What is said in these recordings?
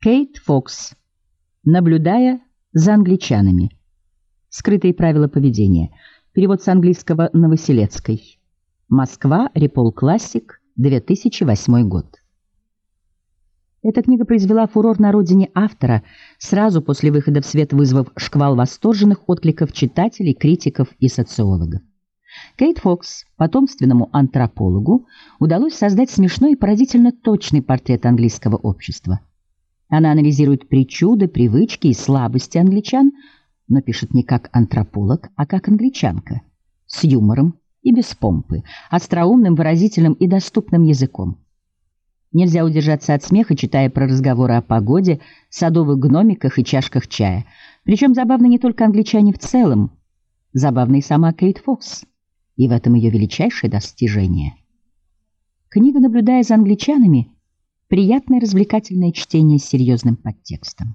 Кейт Фокс. Наблюдая за англичанами. Скрытые правила поведения. Перевод с английского Новоселецкой. Москва. Репол Классик. 2008 год. Эта книга произвела фурор на родине автора, сразу после выхода в свет вызвав шквал восторженных откликов читателей, критиков и социологов. Кейт Фокс, потомственному антропологу, удалось создать смешной и поразительно точный портрет английского общества. Она анализирует причуды, привычки и слабости англичан, но пишет не как антрополог, а как англичанка, с юмором и без помпы, остроумным, выразительным и доступным языком. Нельзя удержаться от смеха, читая про разговоры о погоде, садовых гномиках и чашках чая. Причем забавны не только англичане в целом, забавна и сама Кейт Фокс, и в этом ее величайшее достижение. Книга, наблюдая за англичанами, приятное развлекательное чтение с серьезным подтекстом.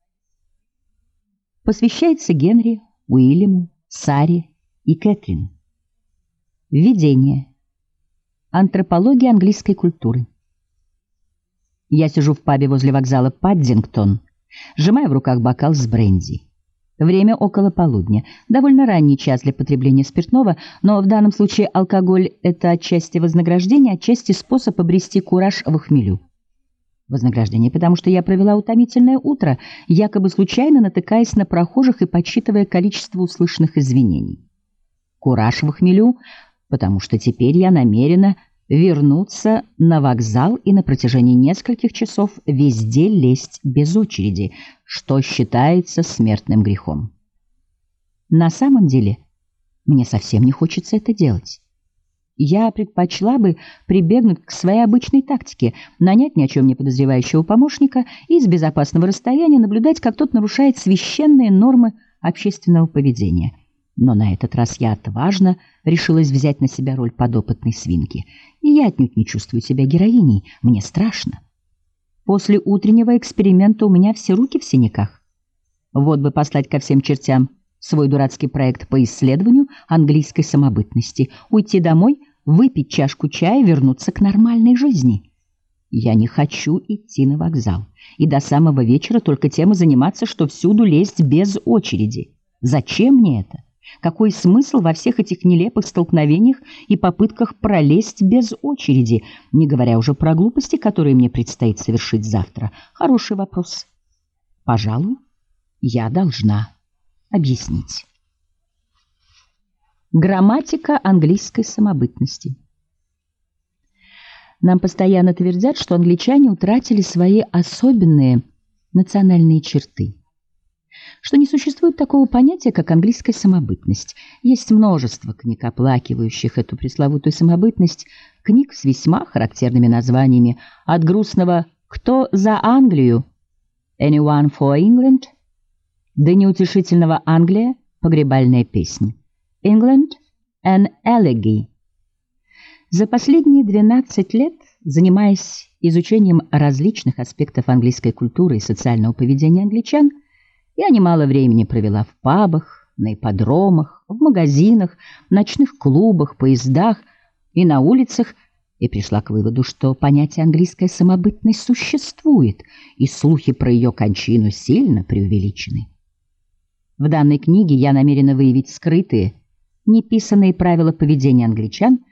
Посвящается Генри, Уильяму, Саре и Кэтрин. Введение. Антропология английской культуры. Я сижу в пабе возле вокзала Паддингтон, сжимая в руках бокал с бренди. Время около полудня. Довольно ранний час для потребления спиртного, но в данном случае алкоголь – это отчасти вознаграждение, отчасти способ обрести кураж в хмелю. Вознаграждение, потому что я провела утомительное утро, якобы случайно натыкаясь на прохожих и подсчитывая количество услышанных извинений. Кураж в хмелю, потому что теперь я намерена вернуться на вокзал и на протяжении нескольких часов везде лезть без очереди, что считается смертным грехом. На самом деле, мне совсем не хочется это делать. Я предпочла бы прибегнуть к своей обычной тактике, нанять ни о чем не подозревающего помощника и с безопасного расстояния наблюдать, как тот нарушает священные нормы общественного поведения. Но на этот раз я отважно решилась взять на себя роль подопытной свинки. И я отнюдь не чувствую себя героиней, мне страшно. После утреннего эксперимента у меня все руки в синяках. Вот бы послать ко всем чертям свой дурацкий проект по исследованию английской самобытности, уйти домой, выпить чашку чая, вернуться к нормальной жизни. Я не хочу идти на вокзал и до самого вечера только тем и заниматься, что всюду лезть без очереди. Зачем мне это? Какой смысл во всех этих нелепых столкновениях и попытках пролезть без очереди, не говоря уже про глупости, которые мне предстоит совершить завтра? Хороший вопрос. Пожалуй, я должна объяснить. Грамматика английской самобытности. Нам постоянно твердят, что англичане утратили свои особенные национальные черты, что не существует такого понятия, как английская самобытность. Есть множество книг, оплакивающих эту пресловутую самобытность, книг с весьма характерными названиями, от грустного «Кто за Англию?» «Anyone for England?» до неутешительного «Англия. Погребальная песня» «England an Elegy». За последние 12 лет, занимаясь изучением различных аспектов английской культуры и социального поведения англичан, я немало времени провела в пабах, на ипподромах, в магазинах, ночных клубах, поездах и на улицах, и пришла к выводу, что понятие «английская самобытность» существует, и слухи про ее кончину сильно преувеличены. В данной книге я намерена выявить скрытые, неписанные правила поведения англичан,